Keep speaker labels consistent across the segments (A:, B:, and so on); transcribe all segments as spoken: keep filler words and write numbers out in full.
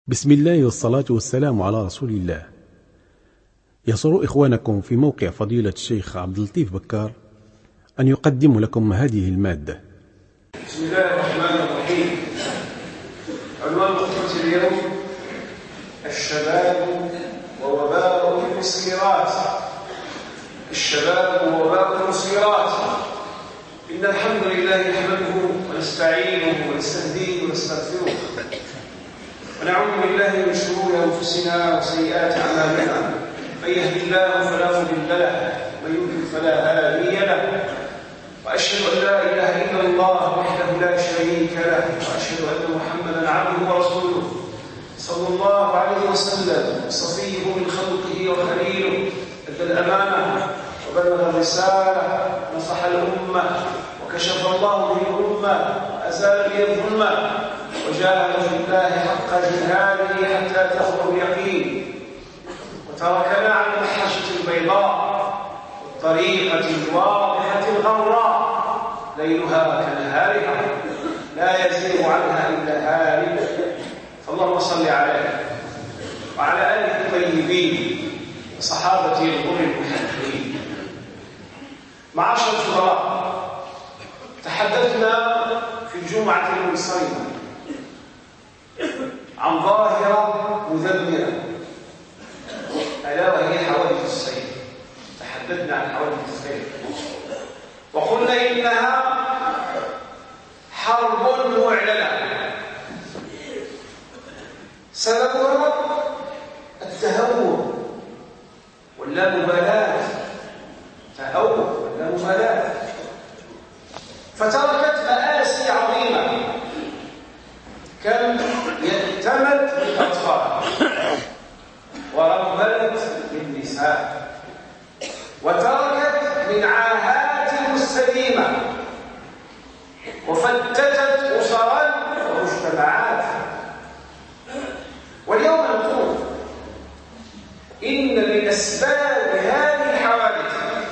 A: بسم الله والصلاة والسلام على رسول الله. يسر إخوانكم في موقع فضيلة الشيخ عبد اللطيف بكار أن يقدم لكم هذه المادة.
B: بسم الله الرحمن الرحيم. عنوان خطبة اليوم: الشباب ووباء المسكرات. الشباب ووباء المسكرات. إن الحمد لله نحمده ونستعينه ونستهديه ونستغفره، ونعوذ بالله من شرور أنفسنا وسيئات أعمالنا. من يهد الله فلا مضل له ومن يضلل فلا هادي له، وأشهد أن لا إله إلا الله وحده لا شريك له، وأشهد أن محمدا عبده ورسوله صلى الله عليه وسلم، صفيه من خلقه وخليله، أدى الأمانة وبلغ الرسالة، نصح الأمة وكشف الله به الأمة وأزال به الظلمة، وجاهد في الله حق جهاده حتى تأخذ اليقين، وتركنا على المحجة البيضاء والطريقة الواضحة الغراء ليلها كنهارها لا يزيغ عنها إلا هالك. فاللهم صل عليه وعلى آله الطيبين وصحابته الغر المحجلين. معاشر الفضلاء، تحدثنا في الجمعة المنصرمة عن ظاهرة مذمرة ألا وهي حوادث السير. تحدثنا عن حوادث السير وقلنا إنها حرب معلنة سببها التهور واللامبالاة، تهور واللامبالاة، فتركت مآسي عظيمة كم يأتمت بالأطفال ورملت بالنساء، وتركت من عاهات مستديمة، وفتتت أسرا ومجتمعات. واليوم نقول إن من أسباب هذه الحوادث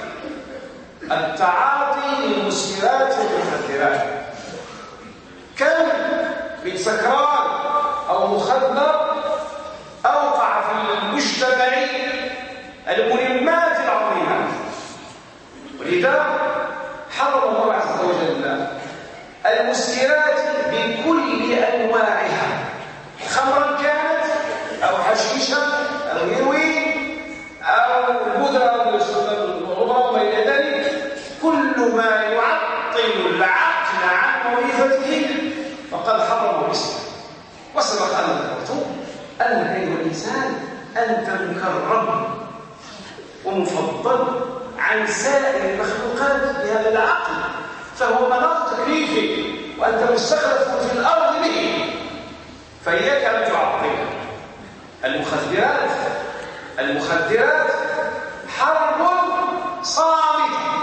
B: التعاطي للمسكرات والمخدرات. كم من سكران أو مخدر أوقع في المجتمع الملمات العظيمة، ولذا حرم الله عز وجل المسكرات بكل أنواعها، خمرا كانت أو حشيشا أو هيروين أو البودرة والعظام وما إلى ذلك. كل ما يعطل العقل عن وظيفته فقد حرم الإسلام. وسبق أن ذكرت أن أيها الإنسان أنت مكرم ومفضل عن سائر المخلوقات بهذا العقل، فهو مناط تكليفك وأنت مستخلف في الأرض به، فإياك أن تعطله. المخدرات المخدرات حرب صامتة.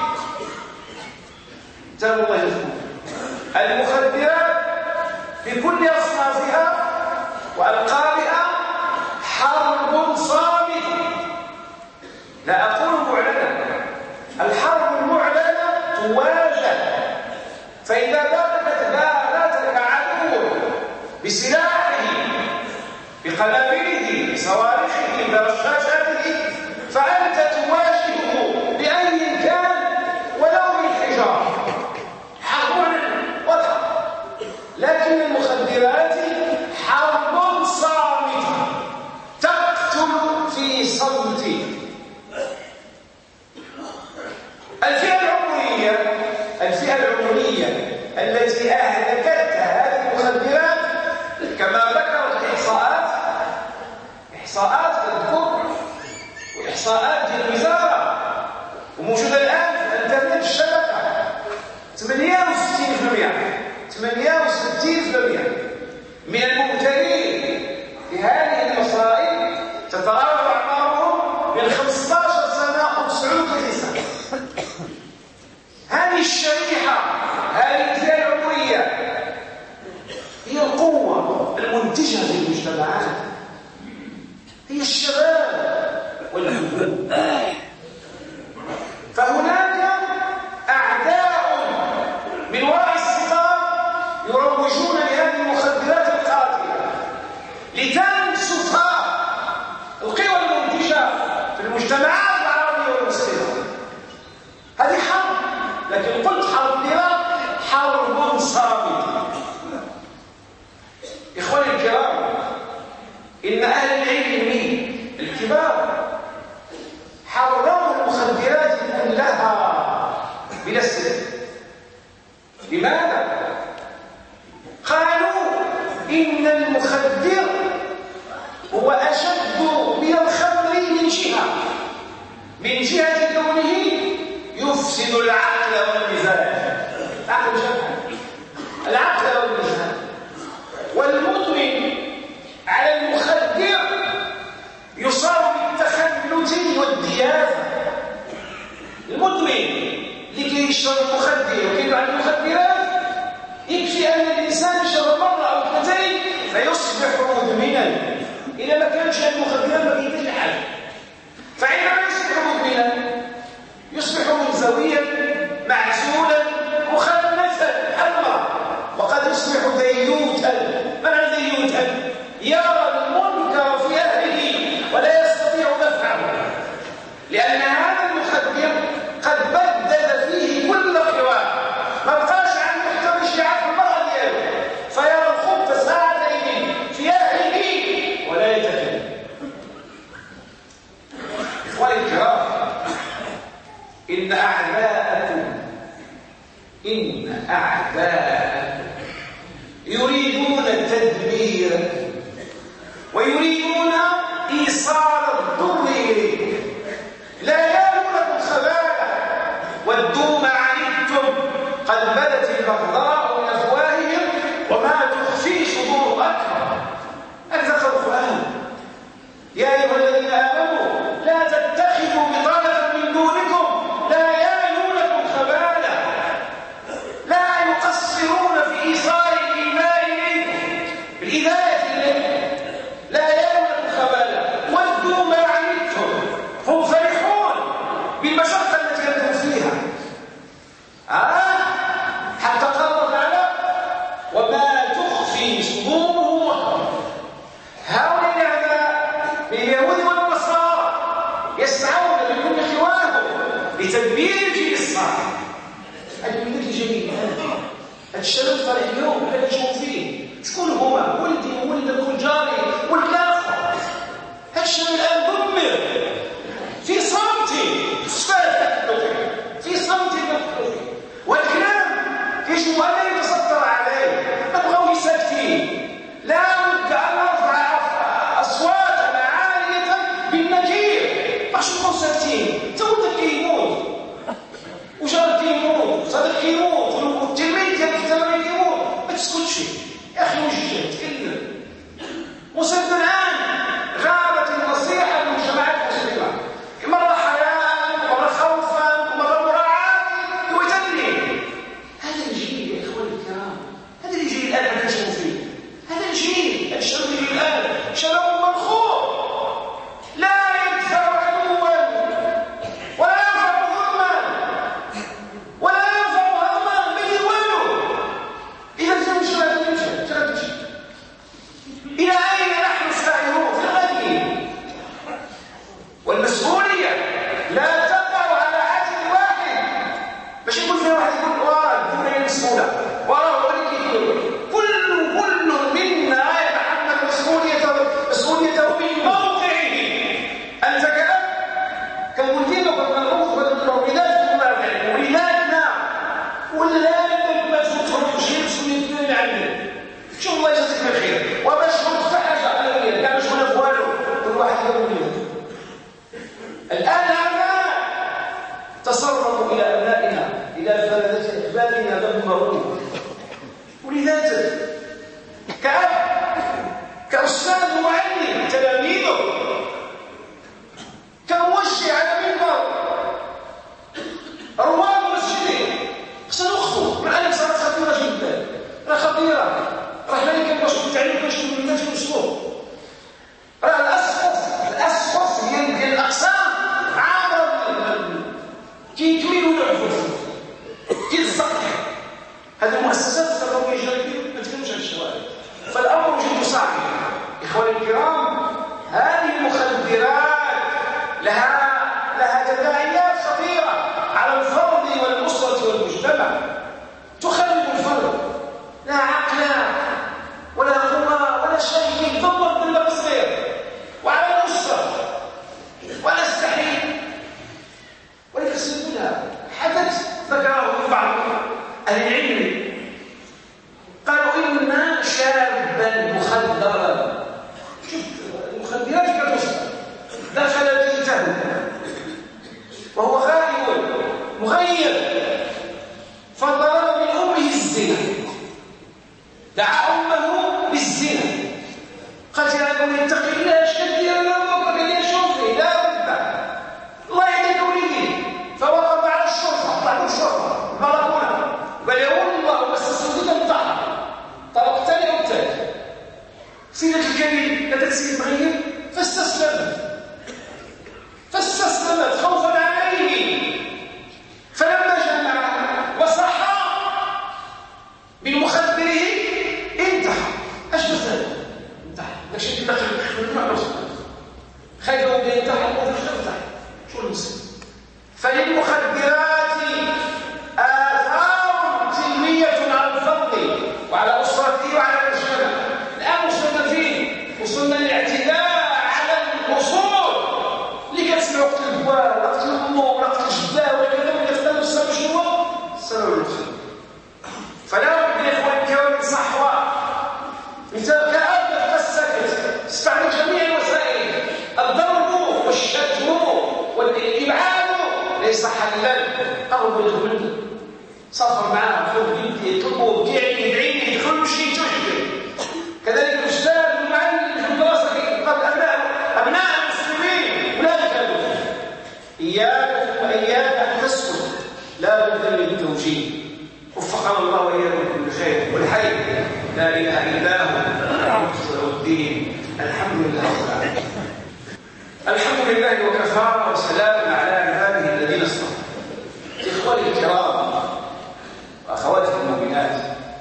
B: كتاب الله يذكر المخدرات بكل أصنافها وألقابها حرب صامتة، لا أقول معلنة. الحرب المعلنة تواجه، فإذا باتك باتك عدو بسلاحه بقنابله بصواريخه برشاشاته، فأنت تواجهه بأي كان ولو بالحجارة. حرب واضحة. لكن المخدرات حرب صامتة تقتل في صمت. الفئة العمرية الفئة العمرية التي أهلكتها هذه المخدرات كما ذكرت الإحصاءات، إحصاءات تذكر وإحصاءات الوزارة وموجودة الآن في الإنترنت الشبكة، ثمانية وستين بالمئة ثمانية وستين بالمئة من المبتلين بهذه المصائب تتراوح أعمارهم من خمسة عشر سنة وتسعة وثلاثين سنة. هذه الشريحة، هذه الفئة العمرية هي القوة المنتجة للمجتمعات، هي الشباب والهدوء. فهناك أعداء من وراء الستار يروجون لهذه المخدرات القاتلة لتنمو المجتمعات العربية والمسلمة. هذه حرب، لكن قلت حرب الإيران حرب صامتة. إخواني الكرام، إن أهل العلم الكبار حرموا المخدرات كلها بلا استثناء. لماذا؟ قالوا إن المخدر هو أشد من الخمر من جهة من جهة كونه يفسد العقل والمزاج. العقل جمع العقل والمزاج. والمدمن على المخدر يصاب بالتخلت والدياثة. المدمن لكي يشرب المخدر وكيف عن المخدرات يكفي أن الإنسان يشرب مرة أو اثنتين فيصبح مدمنا. إذا ما كانش المخدرات ما بيديش حاجة، فعندما يصبح مدمنا يصبح منزويا معزولا مخنثا حرا، وقد يصبح ديوثا. معنى ديوثا؟ يرى المنكر في أهله ولا يستطيع دفعه، لأن هذا المخدر قد بدد فيه كل قواه، ما بقاش عنده حتى باش يعرف المرأة ديالو، فيرى الخبث ساعتين في أهله ولا يتكلم. إخواني الكرام، إن أعداءكم إن أعداءكم يريدون التدبير ويريدون إيصال الضر إليكم، لا يأمركم خبالا ودوا ما عنتم قد بدت البغضاء من أفواههم وما تخفي صدور أكبر. أنزل القرآن: يا أيها الذين آمنوا لا تتخذوا بطانة من دونكم لا يأمرونكم خبالا لا يقصرون في إيصال الإيمان إليكم بالهداية إليكم لا يأمرونكم خبالا ودوا ما عنتم. هم فرحون بالمشقة التي أنتم فيها. آه حتى قال تعالى: وما تخفي صدورهم أكبر. هؤلاء الأعداء من اليهود والنصارى يسعون بكل خوارهم لتدبير الجيل الصالح. هذا من الجميل، هذا الشباب فرح اليوم لا يشوفوا فيه. شكون هما؟ ولدي وولدك وجاري والكافة. هذا الشباب الآن دمر في صمت في صمت والكلام يجب أن يتستر عليه. نبغوا ساكتين، لا بد أن نرفع أصواتنا عالية بالنكير. باش نكونوا ساكتين. تولدك كيموت وجارك كيموت وصديقك كيموت والتلميذ ديالك في التمرين كيموت، ما تسكتش يا أخي. وجه تكلم. وصلنا الآن غابت النصيحة للمجتمعات المسلمة، مرة حياء ومرة خوفا ومرة مراعاة ويتني. هذا الجيل يا إخواني الكرام، هذا الجيل الآن ما كنشوفوا فيه. هذا الجيل الشباب الآن شباب منخور لا يدفع عدوا ولا ينفع ظلما ولا ينفع هضما به والو. إذا كان الشباب يمشي تمشي إلى أين نحن سائرون في الغد؟ والمسؤولية لا تقع على عاتق واحد. باش يقول فيها واحد يقول واه الدنيا مسؤولة وراه هو اللي كيدير. كل كل منا يتحمل مسؤوليته مسؤوليته من موقعه. أنت كأب كمدير وكمعروف ولاداتكم ولادنا ولادك ما تفوتهم شيء مسؤوليتنا اللي عندنا. شوف الله يجازيك بالخير. وباش نقطع حاجة على الولاد كاع باش ولا والو كل واحد يقول له. الآن هذا تصرفوا إلى أبنائنا إلى فلذة أحبابنا دمروه. ولذلك كأب كأستاذ معلم تلاميذه كموجه على منبر رواد مسجده سنخطو. الآن صارت خطيرة جدا، راه خطيرة. راه ملك باش التعليم باش الناس يوصلوا. راه الأسقف الأسقف ديال الأقسام عامر كيكملوا العفوف كي السطح. هذه المؤسسات التربوية الجديدة ما تكلمش على الشوارع. فالأمر جد صعب. إخواني الكرام، هذه المخدرات لها لا عقل ولا قوة ولا شيء، يدمر بالله صغير وعلى الأسرة ولا استحيل. ولكن سيدنا حدث ذكره بعض أهل العلم قالوا إن شابا مخدرا، شوف المخدرات كتوصل، دخل بيته وهو خائف مغيب فضرب من أمه الزنا، دعا أمه بالزنا، قالت يا أبني اتق الله شد يا ربك يا شوفي لا بد الله يهديك وليدي. فوقف على الشرطة، طلعت الشرطة ضربونا قال يا والله بس الصديق انتحر طلب ثاني أو ثالث. سيدة الكريم لا تسير مغيب فاستسلمت فاستسلمت خوفا عليه. فلما جمع وصحى بالمخدره انتحر. اش مثلا انتحر ماشي كي دخل مع راسه خايف لو ينتحر ولا ينتحر شو المصيبه. فللمخدرات آثار سلبية على الفرد وعلى أسرته وعلى المجتمع. الآن وصلنا فين؟ وصلنا للاعتداء على الأصول اللي كتسمعوا قتل البوال قتل الأمه ولا قتل الجدة ولا كذا ولا كذا والسبب شنو هو؟ السبب المخدر. فلا بد يا إخوان الكرام صحوة مثال كأب السكت استعمل جميع الوسائل، الضرب والشتم والإبعاد ليس حلا. قرب يدخل مني سافر معاه خذ بنتي يطلبوا بيعني يدعيني يدخل شيء تشبه. كذلك الاستاذ والمعلم في الدراسه قبل ابناء ابناء المسلمين اولئك هذول اياك واياك ان تسكت، لا بد من التوجيه. وفقنا الله واياكم بالخير والحي لا اله الا هو مخلص الدين. الحمد لله رب العالمين. الحمد لله وكفى وسلام على عباده الذين اصطفى. إخواني الكرام وأخواتي المؤمنات،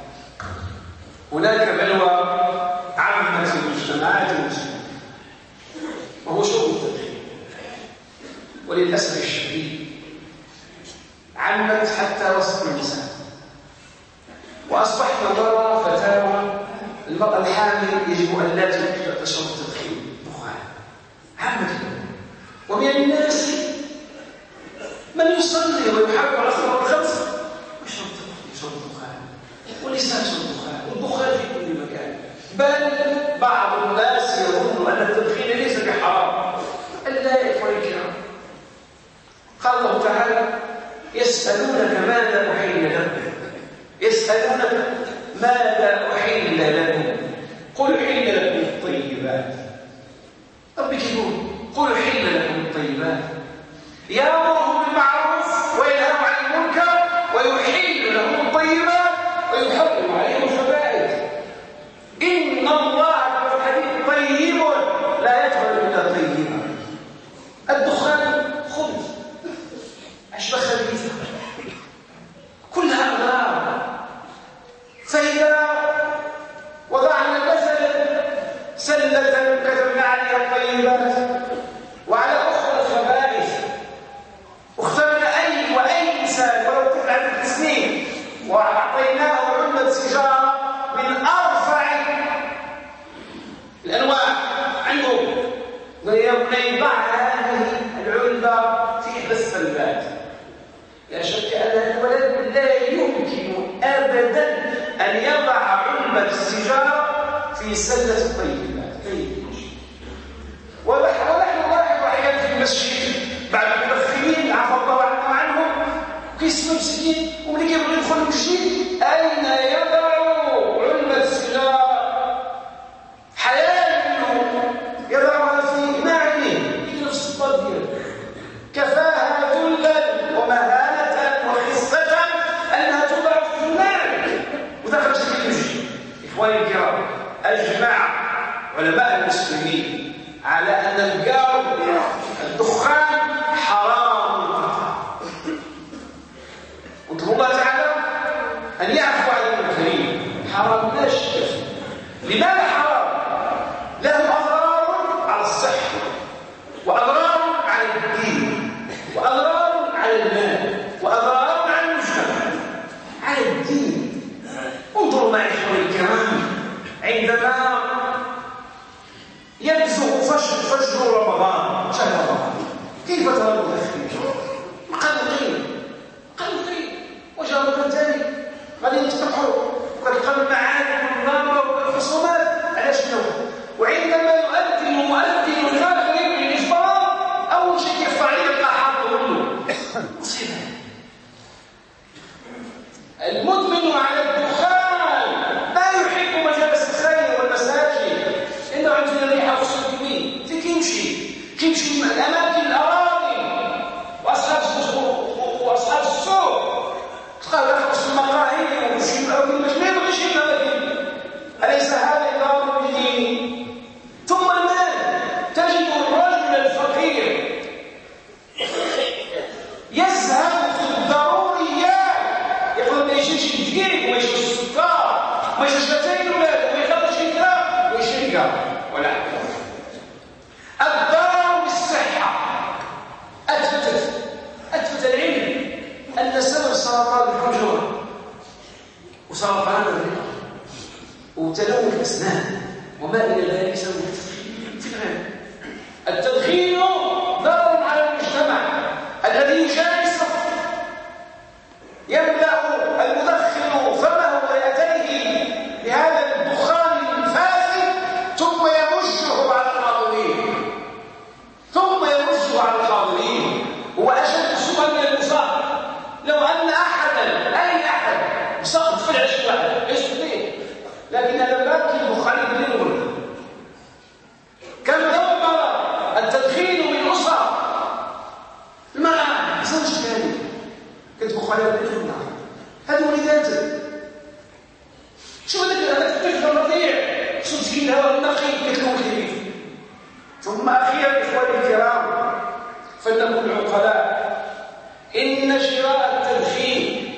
B: هناك بلوى عامة المجتمعات المسلمة وهو شرب التدخين، وللأسف الشديد عمت حتى وسط النساء، وأصبحنا نرى فتاوى المرأة الحامل يجب أن لا تشرب التدخين دخان عامة. ومن الناس من يصلي ويحب على الصلاه الخمس يشرب يشرب الدخان، والنساء يشرب الدخان، والدخان في كل مكان. بل بعض الناس يظن ان التدخين ليس بحرام. الا يا اخواني الكرام، قال الله تعالى يسالونك ماذا احل لكم، يسالونك ماذا احل لكم قل حل لكم الطيبات. ربك يقول قل حل لكم الطيبات، يأمرهم بالمعروف وينهى عن المنكر ويحل لهم الطيبات ويحرم عليهم الخبائث. إن الله في الحديث طيب لا يقبل إلا طيبا. الدخان خبز أشبه خبيثة كلها أغراض. فإذا وضعنا مثلا سلة كتبنا عليها الطيبات وعلى أخرى الخبائث، واخترنا أي وأي إنسان ولو كان عنده سنين وأعطيناه علبة سيجارة من أرفع الأنواع عندهم، يا بني ضع هذه العلبة في إحدى السلات. لا شك أن الولد لا يمكن أبدا أن يضع علبة السيجارة في سلة الطيبات. ونحن نلاحظ أحيانا في المسجد بعض المدخنين عفى الله عنهم عنهم كيسموا مسكين وملي كيبغيو يدخلوا المسجد أين يضع علبة السيجارة؟ حلال منه يضعها في نعله يجي في الصباط ديالو. كفاها ذلا ومهانة وخصة أنها توضع في النعل ودخلت في المسجد. إخواني الكرام، أجمع علماء المسلمين على أن الجار الدخان حرام قطعا. وطلب الله تعالى أن يعفو عن المنكرين. حرام لا شك فيه. لماذا حرام؟ له أضرار على الصحة وأضرار على الدين وأضرار على المال وأضرار على المجتمع. على الدين انظروا معي يبزغ فجر رمضان، شهر رمضان، كيف ترى المدخنين؟ مقلقين مقلقين، وجاء مكان ثاني غادي يتقطعوا وكتلقى المعارك والنار والخصومات على شنو؟ وعندما يؤذن المؤذن المغرب للإجبار أول شيء كيرفع عليه يلقى حاط له مصيبة. المدمن على الدخان لا يحب مجالس الخير والمساجد، إنه عندنا ريحة وصوتين في كيمشي كيمشي من الأماكن الأراضي وأصحاب وأصحاب السوق تلقاه يرقص في المقاهي ويمشي ما يبغيش يبغي. أليس هذا إقرار بدينه؟ ثم المال، تجد الرجل الفقير يذهب في الضروريات، يقول ما يشريش الدقيق وما يشريش السكر وما يشريش اتاي ولاده وما يخرجش الكلام ويشري كلام ولا حاجه. الضرر بالصحه. اثبتت اثبت العلم ان سبب سرطان الحنجره وسرطان الرئه وتلوث الاسنان وما الى ذلك سبب التدخين في الغالب. التدخين ضرر على المجتمع الذي يجالس يملا المدخن فمه ويديه بهذا الدخان الفاسد ثم يمشه على الحاضرين ثم يمشه على الحاضرين هو اشد سوءا من المصاب. لو ان احدا اي احد مسقط في العشق واحد يستطيع، لكن هذا باكي الدخان يبلغ كم دمر التدخين من اسر. المرأة ما حصلش ثاني كتبخ عليها بيت النار، هذه وليداتها. شوف هذاك هذاك الطفل الرضيع شو مسكين الهواء النقي كتلوث ليه. ثم اخيرا اخواني الكرام فلنكن عقلاء، ان شراء التدخين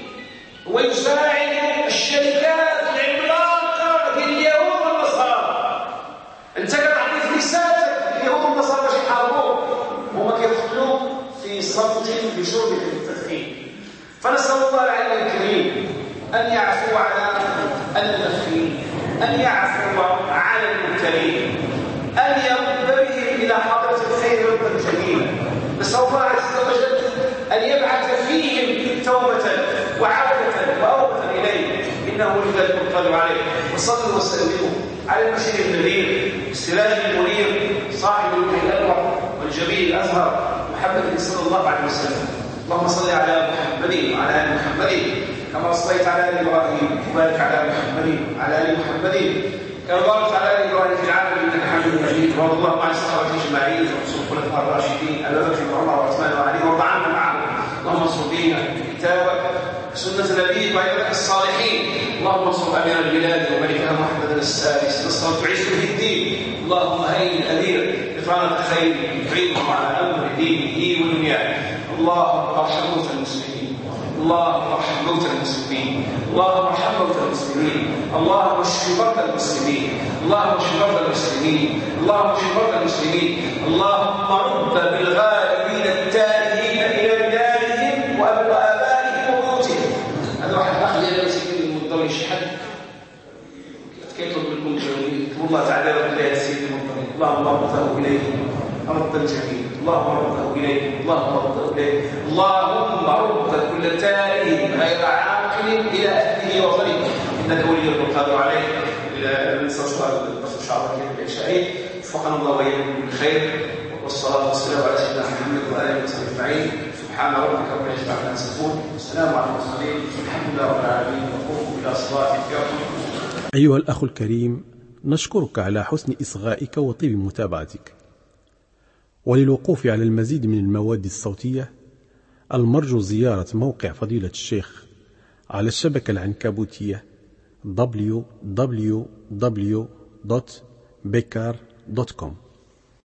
B: ويساعد الشركات العملاقه ديال اليهود والنصارى. انت كتعطي فلوساتك اليهود والنصارى باش يحاربوك، هما كيدخلوا في صمت بشرب التدخين. فنسال الله العلي الكريم ان يعفو على المدخنين، ان يعفو على المبتلين، ان يرد بهم الى حضره الخير ردا جميلا. نسال الله عز وجل ان يبعث فيهم توبه وعوده واوبه اليه، انه ولذلك القادر عليه. وصلوا وسلموا على البشير النذير السراج المنير صاحب الوجه الانور والجميل الازهر محمد صلى الله عليه وسلم. اللهم صل على محمد وعلى ال محمد كما صليت على ال ابراهيم وبارك على محمد وعلى ال محمد كما باركت على ال ابراهيم في العالمين انك حميد مجيد. وارض اللهم عن الصحابه اجمعين وخصوصا الخلفاء الراشدين ابي بكر وعمر وعثمان وعلي وارض عنا معهم. اللهم انصر دينك كتابك سنة نبيك وعبادك الصالحين. اللهم انصر امير البلاد وملكها محمد السادس، نصرا تعز به الدين. اللهم هيئ الامير بطانة خير يعينهم على امر دينه ودنياه. اللهم ارحم موتى المسلمين، اللهم ارحم موتى المسلمين، اللهم ارحم موتى المسلمين، اللهم اشف مرضى المسلمين، اللهم اشف مرضى المسلمين، اللهم اشف مرضى المسلمين، اللهم رد بالغالبين التائهين الى بلادهم وابائهم وبيوتهم. هذا واحد اخ يا سيدي المضطر يشحن كيطلب منكم جوابين والله تعالى رد لي سيدي المضطر، اللهم رده اليه ردا جميلا، اللهم رده اليه، اللهم رده اليه، اللهم رد كل تائه غير عاقل الى اهله وطريقه، انك ولي القادر عليه. الى نستشعر الدرس شعار العشاء وفقنا الله واياكم بالخير، والصلاه والسلام على سيدنا محمد واله وصحبه اجمعين. سبحان ربك رب العزه عما يصفون، والسلام على المرسلين، الحمد لله رب العالمين، وقوموا الى صلاتكم.
A: ايها الاخ الكريم، نشكرك على حسن اصغائك وطيب متابعتك. وللوقوف على المزيد من المواد الصوتية المرجو زيارة موقع فضيلة الشيخ على الشبكة العنكبوتية دبليو دبليو دبليو دوت بكار دوت كوم.